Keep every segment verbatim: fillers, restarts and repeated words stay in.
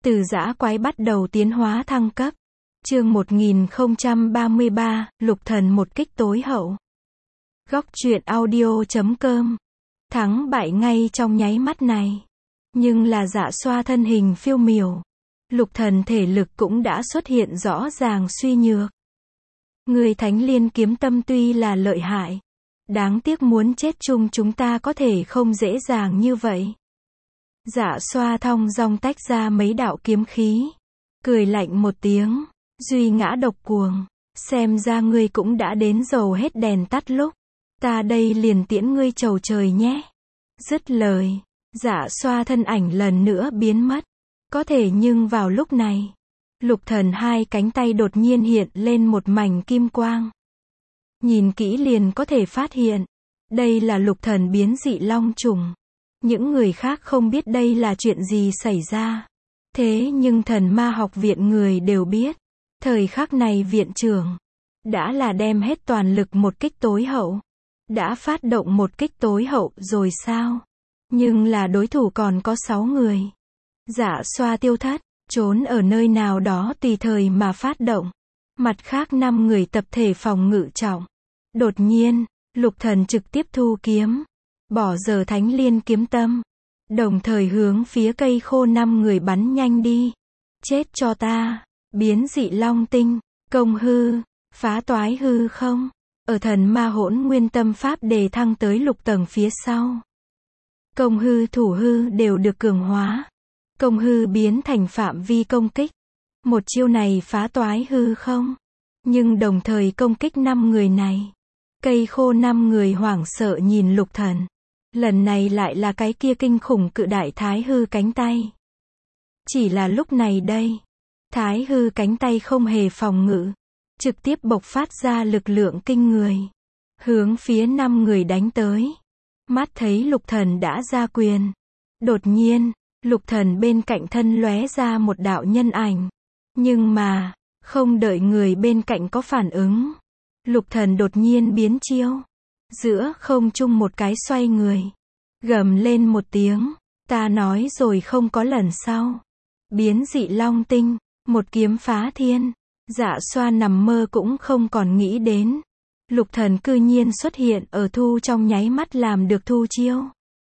Từ dã quái bắt đầu tiến hóa thăng cấp. Chương một nghìn không trăm ba mươi ba, Lục Thần một kích tối hậu. Góc truyện audio chấm com. Thắng bại ngay trong nháy mắt này. Nhưng là Dạ Xoa thân hình phiêu miểu. Lục Thần thể lực cũng đã xuất hiện rõ ràng suy nhược. Người Thánh Liên kiếm tâm tuy là lợi hại. Đáng tiếc muốn chết chung chúng ta có thể không dễ dàng như vậy. Dạ Xoa thong dong tách ra mấy đạo kiếm khí. Cười lạnh một tiếng. Duy ngã độc cuồng. Xem ra ngươi cũng đã đến dầu hết đèn tắt lúc. Ta đây liền tiễn ngươi chầu trời nhé. Dứt lời. Dạ Xoa thân ảnh lần nữa biến mất. Có thể nhưng vào lúc này. Lục Thần hai cánh tay đột nhiên hiện lên một mảnh kim quang. Nhìn kỹ liền có thể phát hiện. Đây là Lục Thần biến dị long trùng. Những người khác không biết đây là chuyện gì xảy ra. Thế nhưng Thần Ma học viện người đều biết. Thời khắc này viện trưởng đã là đem hết toàn lực một kích tối hậu. Đã phát động một kích tối hậu rồi sao? Nhưng là đối thủ còn có sáu người. Dạ Xoa tiêu thất, trốn ở nơi nào đó tùy thời mà phát động. Mặt khác năm người tập thể phòng ngự trọng. Đột nhiên, Lục Thần trực tiếp thu kiếm. Bỏ giờ Thánh Liên kiếm tâm. Đồng thời hướng phía cây khô năm người bắn nhanh đi. Chết cho ta. Biến dị long tinh. Công hư. Phá toái hư không. Ở Thần Ma hỗn nguyên tâm pháp đề thăng tới lục tầng phía sau. Công hư thủ hư đều được cường hóa. Công hư biến thành phạm vi công kích. Một chiêu này phá toái hư không. Nhưng đồng thời công kích năm người này. Cây khô năm người hoảng sợ nhìn Lục Thần. Lần này lại là cái kia kinh khủng cự đại thái hư cánh tay. Chỉ là lúc này đây. Thái hư cánh tay không hề phòng ngự. Trực tiếp bộc phát ra lực lượng kinh người. Hướng phía năm người đánh tới. Mắt thấy Lục Thần đã ra quyền. Đột nhiên, Lục Thần bên cạnh thân lóe ra một đạo nhân ảnh. Nhưng mà, không đợi người bên cạnh có phản ứng. Lục Thần đột nhiên biến chiêu. Giữa không trung một cái xoay người. Gầm lên một tiếng. Ta nói rồi không có lần sau. Biến dị long tinh. Một kiếm phá thiên. Dạ Xoa nằm mơ cũng không còn nghĩ đến. Lục Thần cư nhiên xuất hiện ở thu trong nháy mắt làm được thu chiêu.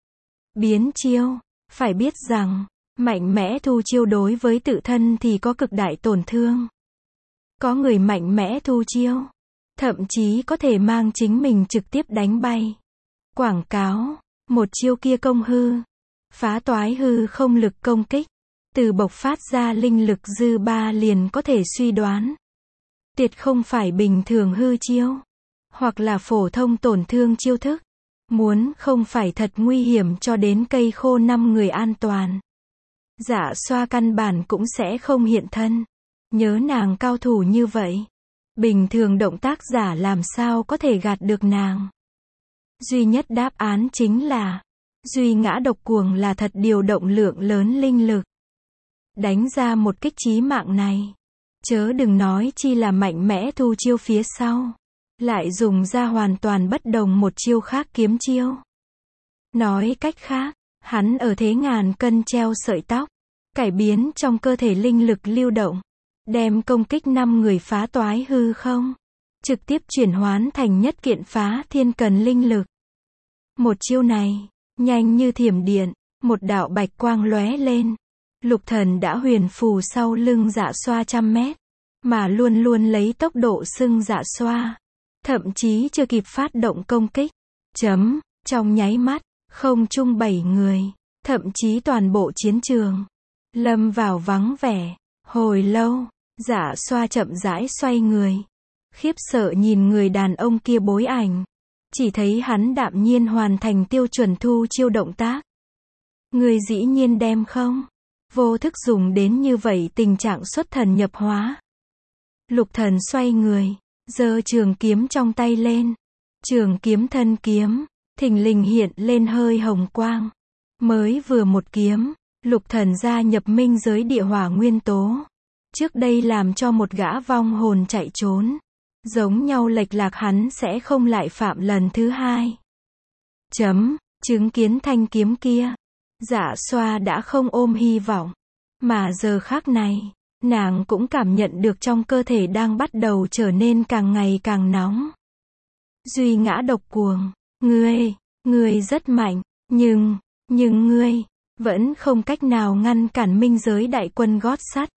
Biến chiêu. Phải biết rằng, mạnh mẽ thu chiêu đối với tự thân thì có cực đại tổn thương. Có người mạnh mẽ thu chiêu. Thậm chí có thể mang chính mình trực tiếp đánh bay. Quảng cáo. Một chiêu kia công hư. Phá toái hư không lực công kích. Từ bộc phát ra linh lực dư ba liền có thể suy đoán. Tuyệt không phải bình thường hư chiêu. Hoặc là phổ thông tổn thương chiêu thức. Muốn không phải thật nguy hiểm cho đến cây khô năm người an toàn. Dạ Xoa căn bản cũng sẽ không hiện thân. Nhớ nàng cao thủ như vậy. Bình thường động tác giả làm sao có thể gạt được nàng. Duy nhất đáp án chính là. Duy ngã độc cuồng là thật điều động lượng lớn linh lực. Đánh ra một kích chí mạng này. Chớ đừng nói chi là mạnh mẽ thu chiêu phía sau. Lại dùng ra hoàn toàn bất đồng một chiêu khác kiếm chiêu. Nói cách khác, hắn ở thế ngàn cân treo sợi tóc. Cải biến trong cơ thể linh lực lưu động. Đem công kích năm người phá toái hư không. Trực tiếp chuyển hoán thành nhất kiện phá thiên cần linh lực. Một chiêu này, nhanh như thiểm điện, một đạo bạch quang lóe lên. Lục Thần đã huyền phù sau lưng Dạ Xoa trăm mét. Mà luôn luôn lấy tốc độ xưng Dạ Xoa. Thậm chí chưa kịp phát động công kích. Chấm, trong nháy mắt, không chung bảy người. Thậm chí toàn bộ chiến trường. Lâm vào vắng vẻ. Hồi lâu, Dạ Xoa chậm rãi xoay người. Khiếp sợ nhìn người đàn ông kia bối ảnh. Chỉ thấy hắn đạm nhiên hoàn thành tiêu chuẩn thu chiêu động tác. Người dĩ nhiên đem không? Vô thức dùng đến như vậy tình trạng xuất thần nhập hóa. Lục Thần xoay người. Giơ trường kiếm trong tay lên. Trường kiếm thân kiếm. Thình lình hiện lên hơi hồng quang. Mới vừa một kiếm. Lục Thần gia nhập minh giới địa hỏa nguyên tố. Trước đây làm cho một gã vong hồn chạy trốn. Giống nhau lệch lạc hắn sẽ không lại phạm lần thứ hai. Chấm, chứng kiến thanh kiếm kia. Dạ Xoa đã không ôm hy vọng. Mà giờ khắc này, nàng cũng cảm nhận được trong cơ thể đang bắt đầu trở nên càng ngày càng nóng. Duy ngã độc cuồng, ngươi, ngươi rất mạnh, nhưng, nhưng ngươi, vẫn không cách nào ngăn cản minh giới đại quân gót sắt.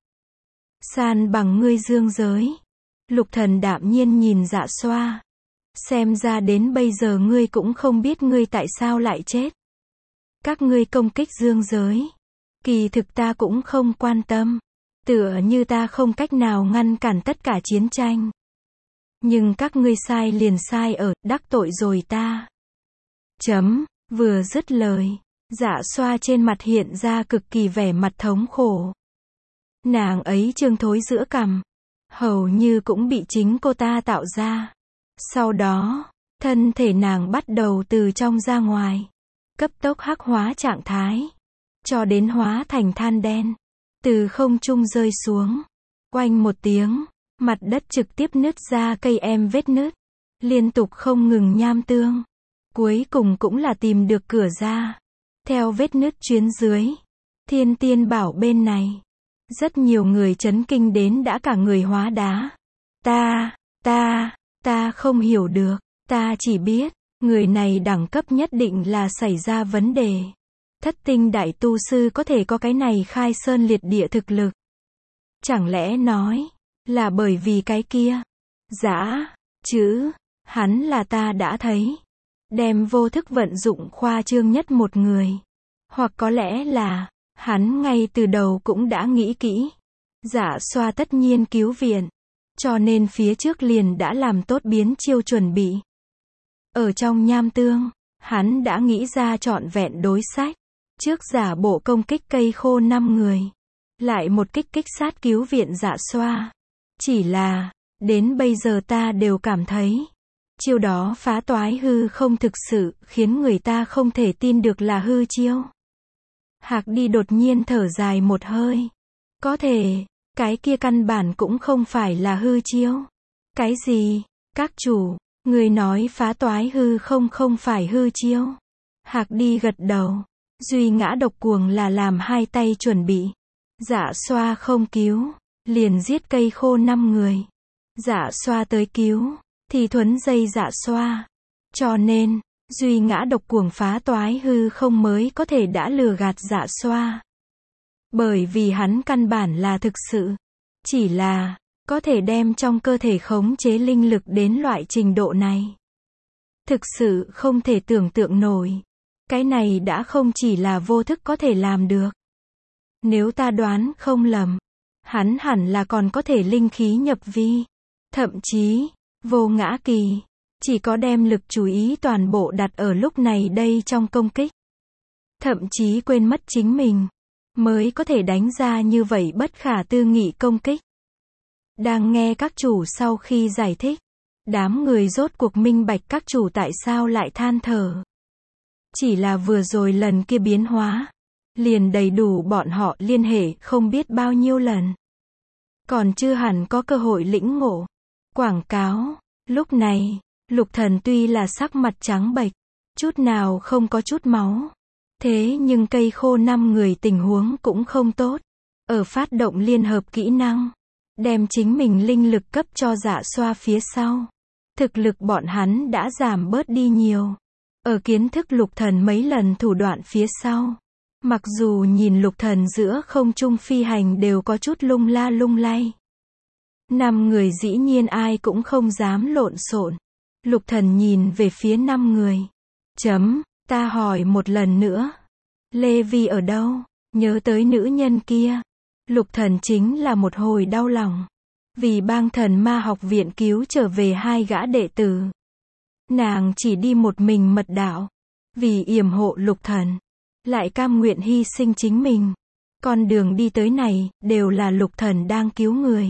San bằng ngươi dương giới. Lục Thần đạm nhiên nhìn Dạ Xoa. Xem ra đến bây giờ ngươi cũng không biết ngươi tại sao lại chết. Các ngươi công kích dương giới. Kỳ thực ta cũng không quan tâm. Tựa như ta không cách nào ngăn cản tất cả chiến tranh. Nhưng các ngươi sai liền sai ở, đắc tội rồi ta. Chấm, vừa dứt lời. Dạ Xoa trên mặt hiện ra cực kỳ vẻ mặt thống khổ. Nàng ấy trương thối giữa cằm. Hầu như cũng bị chính cô ta tạo ra. Sau đó, thân thể nàng bắt đầu từ trong ra ngoài. Cấp tốc hắc hóa trạng thái. Cho đến hóa thành than đen. Từ không trung rơi xuống. Oanh một tiếng. Mặt đất trực tiếp nứt ra cây em vết nứt. Liên tục không ngừng nham tương. Cuối cùng cũng là tìm được cửa ra. Theo vết nứt chuyến dưới. Thiên Tiên Bảo bên này. Rất nhiều người chấn kinh đến đã cả người hóa đá. Ta, ta, ta không hiểu được. Ta chỉ biết, người này đẳng cấp nhất định là xảy ra vấn đề. Thất tinh đại tu sư có thể có cái này khai sơn liệt địa thực lực. Chẳng lẽ nói, là bởi vì cái kia. Dã, chứ, hắn là ta đã thấy. Đem vô thức vận dụng khoa trương nhất một người. Hoặc có lẽ là, hắn ngay từ đầu cũng đã nghĩ kỹ. Dạ Xoa tất nhiên cứu viện. Cho nên phía trước liền đã làm tốt biến chiêu chuẩn bị. Ở trong nham tương, hắn đã nghĩ ra trọn vẹn đối sách. Trước giả bộ công kích cây khô năm người. Lại một kích kích sát cứu viện Dạ Xoa. Chỉ là, đến bây giờ ta đều cảm thấy. Chiêu đó phá toái hư không thực sự, khiến người ta không thể tin được là hư chiêu. Hạc Đi đột nhiên thở dài một hơi. Có thể, cái kia căn bản cũng không phải là hư chiêu. Cái gì? Các chủ, người nói phá toái hư không không phải hư chiêu. Hạc Đi gật đầu. Duy ngã độc cuồng là làm hai tay chuẩn bị. Dạ Xoa không cứu, liền giết cây khô năm người. Dạ Xoa tới cứu, thì thuấn dây Dạ Xoa. Cho nên, duy ngã độc cuồng phá toái hư không mới có thể đã lừa gạt Dạ Xoa. Bởi vì hắn căn bản là thực sự. Chỉ là, có thể đem trong cơ thể khống chế linh lực đến loại trình độ này. Thực sự không thể tưởng tượng nổi. Cái này đã không chỉ là vô thức có thể làm được. Nếu ta đoán không lầm, hắn hẳn là còn có thể linh khí nhập vi. Thậm chí, vô ngã kỳ. Chỉ có đem lực chú ý toàn bộ đặt ở lúc này đây trong công kích. Thậm chí quên mất chính mình. Mới có thể đánh ra như vậy bất khả tư nghị công kích. Đang nghe các chủ sau khi giải thích. Đám người rốt cuộc minh bạch các chủ tại sao lại than thở. Chỉ là vừa rồi lần kia biến hóa. Liền đầy đủ bọn họ liên hệ không biết bao nhiêu lần. Còn chưa hẳn có cơ hội lĩnh ngộ. Quảng cáo. Lúc này, Lục Thần tuy là sắc mặt trắng bệch. Chút nào không có chút máu. Thế nhưng cây khô năm người tình huống cũng không tốt. Ở phát động liên hợp kỹ năng. Đem chính mình linh lực cấp cho Dạ Xoa phía sau. Thực lực bọn hắn đã giảm bớt đi nhiều. Ở kiến thức Lục Thần mấy lần thủ đoạn phía sau. Mặc dù nhìn Lục Thần giữa không trung phi hành đều có chút lung la lung lay. Năm người dĩ nhiên ai cũng không dám lộn xộn. Lục Thần nhìn về phía năm người. Chấm, ta hỏi một lần nữa. Lê Vi ở đâu? Nhớ tới nữ nhân kia. Lục Thần chính là một hồi đau lòng. Vì Bang Thần Ma học viện cứu trở về hai gã đệ tử. Nàng chỉ đi một mình mật đạo. Vì yểm hộ Lục Thần. Lại cam nguyện hy sinh chính mình. Con đường đi tới này, đều là Lục Thần đang cứu người.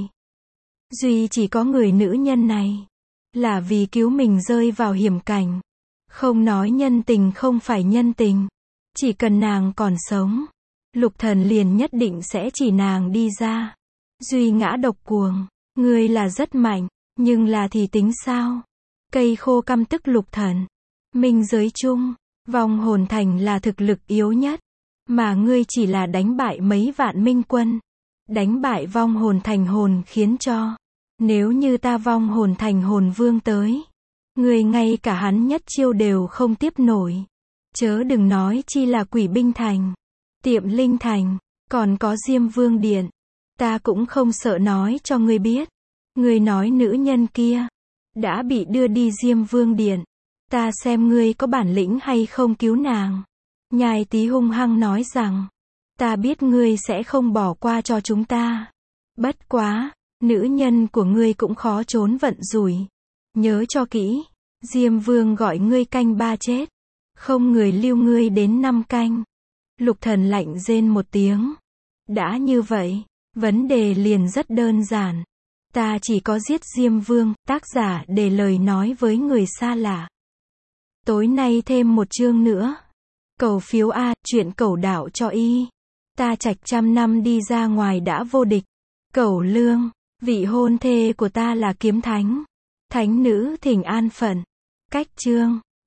Duy chỉ có người nữ nhân này. Là vì cứu mình rơi vào hiểm cảnh. Không nói nhân tình không phải nhân tình. Chỉ cần nàng còn sống. Lục Thần liền nhất định sẽ chỉ nàng đi ra. Duy ngã độc cuồng. Ngươi là rất mạnh. Nhưng là thì tính sao? Cây khô căm tức Lục Thần. Minh giới chung. Vong hồn thành là thực lực yếu nhất. Mà ngươi chỉ là đánh bại mấy vạn minh quân. Đánh bại vong hồn thành hồn khiến cho. Nếu như ta vong hồn thành hồn vương tới. Ngươi ngay cả hắn nhất chiêu đều không tiếp nổi. Chớ đừng nói chi là quỷ binh thành. Tiệm linh thành. Còn có Diêm Vương Điện. Ta cũng không sợ nói cho ngươi biết. Ngươi nói nữ nhân kia. Đã bị đưa đi Diêm Vương Điện. Ta xem ngươi có bản lĩnh hay không cứu nàng. Nhai Tý hung hăng nói rằng. Ta biết ngươi sẽ không bỏ qua cho chúng ta. Bất quá, nữ nhân của ngươi cũng khó trốn vận rủi. Nhớ cho kỹ. Diêm Vương gọi ngươi canh ba chết. Không người lưu ngươi đến năm canh. Lục Thần lạnh rên một tiếng. Đã như vậy, vấn đề liền rất đơn giản. Ta chỉ có giết Diêm Vương, tác giả để lời nói với người xa lạ. Tối nay thêm một chương nữa. Cầu phiếu A, chuyện cẩu đạo cho y. Ta trạch trăm năm đi ra ngoài đã vô địch. Cẩu Lương, vị hôn thê của ta là kiếm thánh. Thánh nữ thỉnh an phận. Cách chương.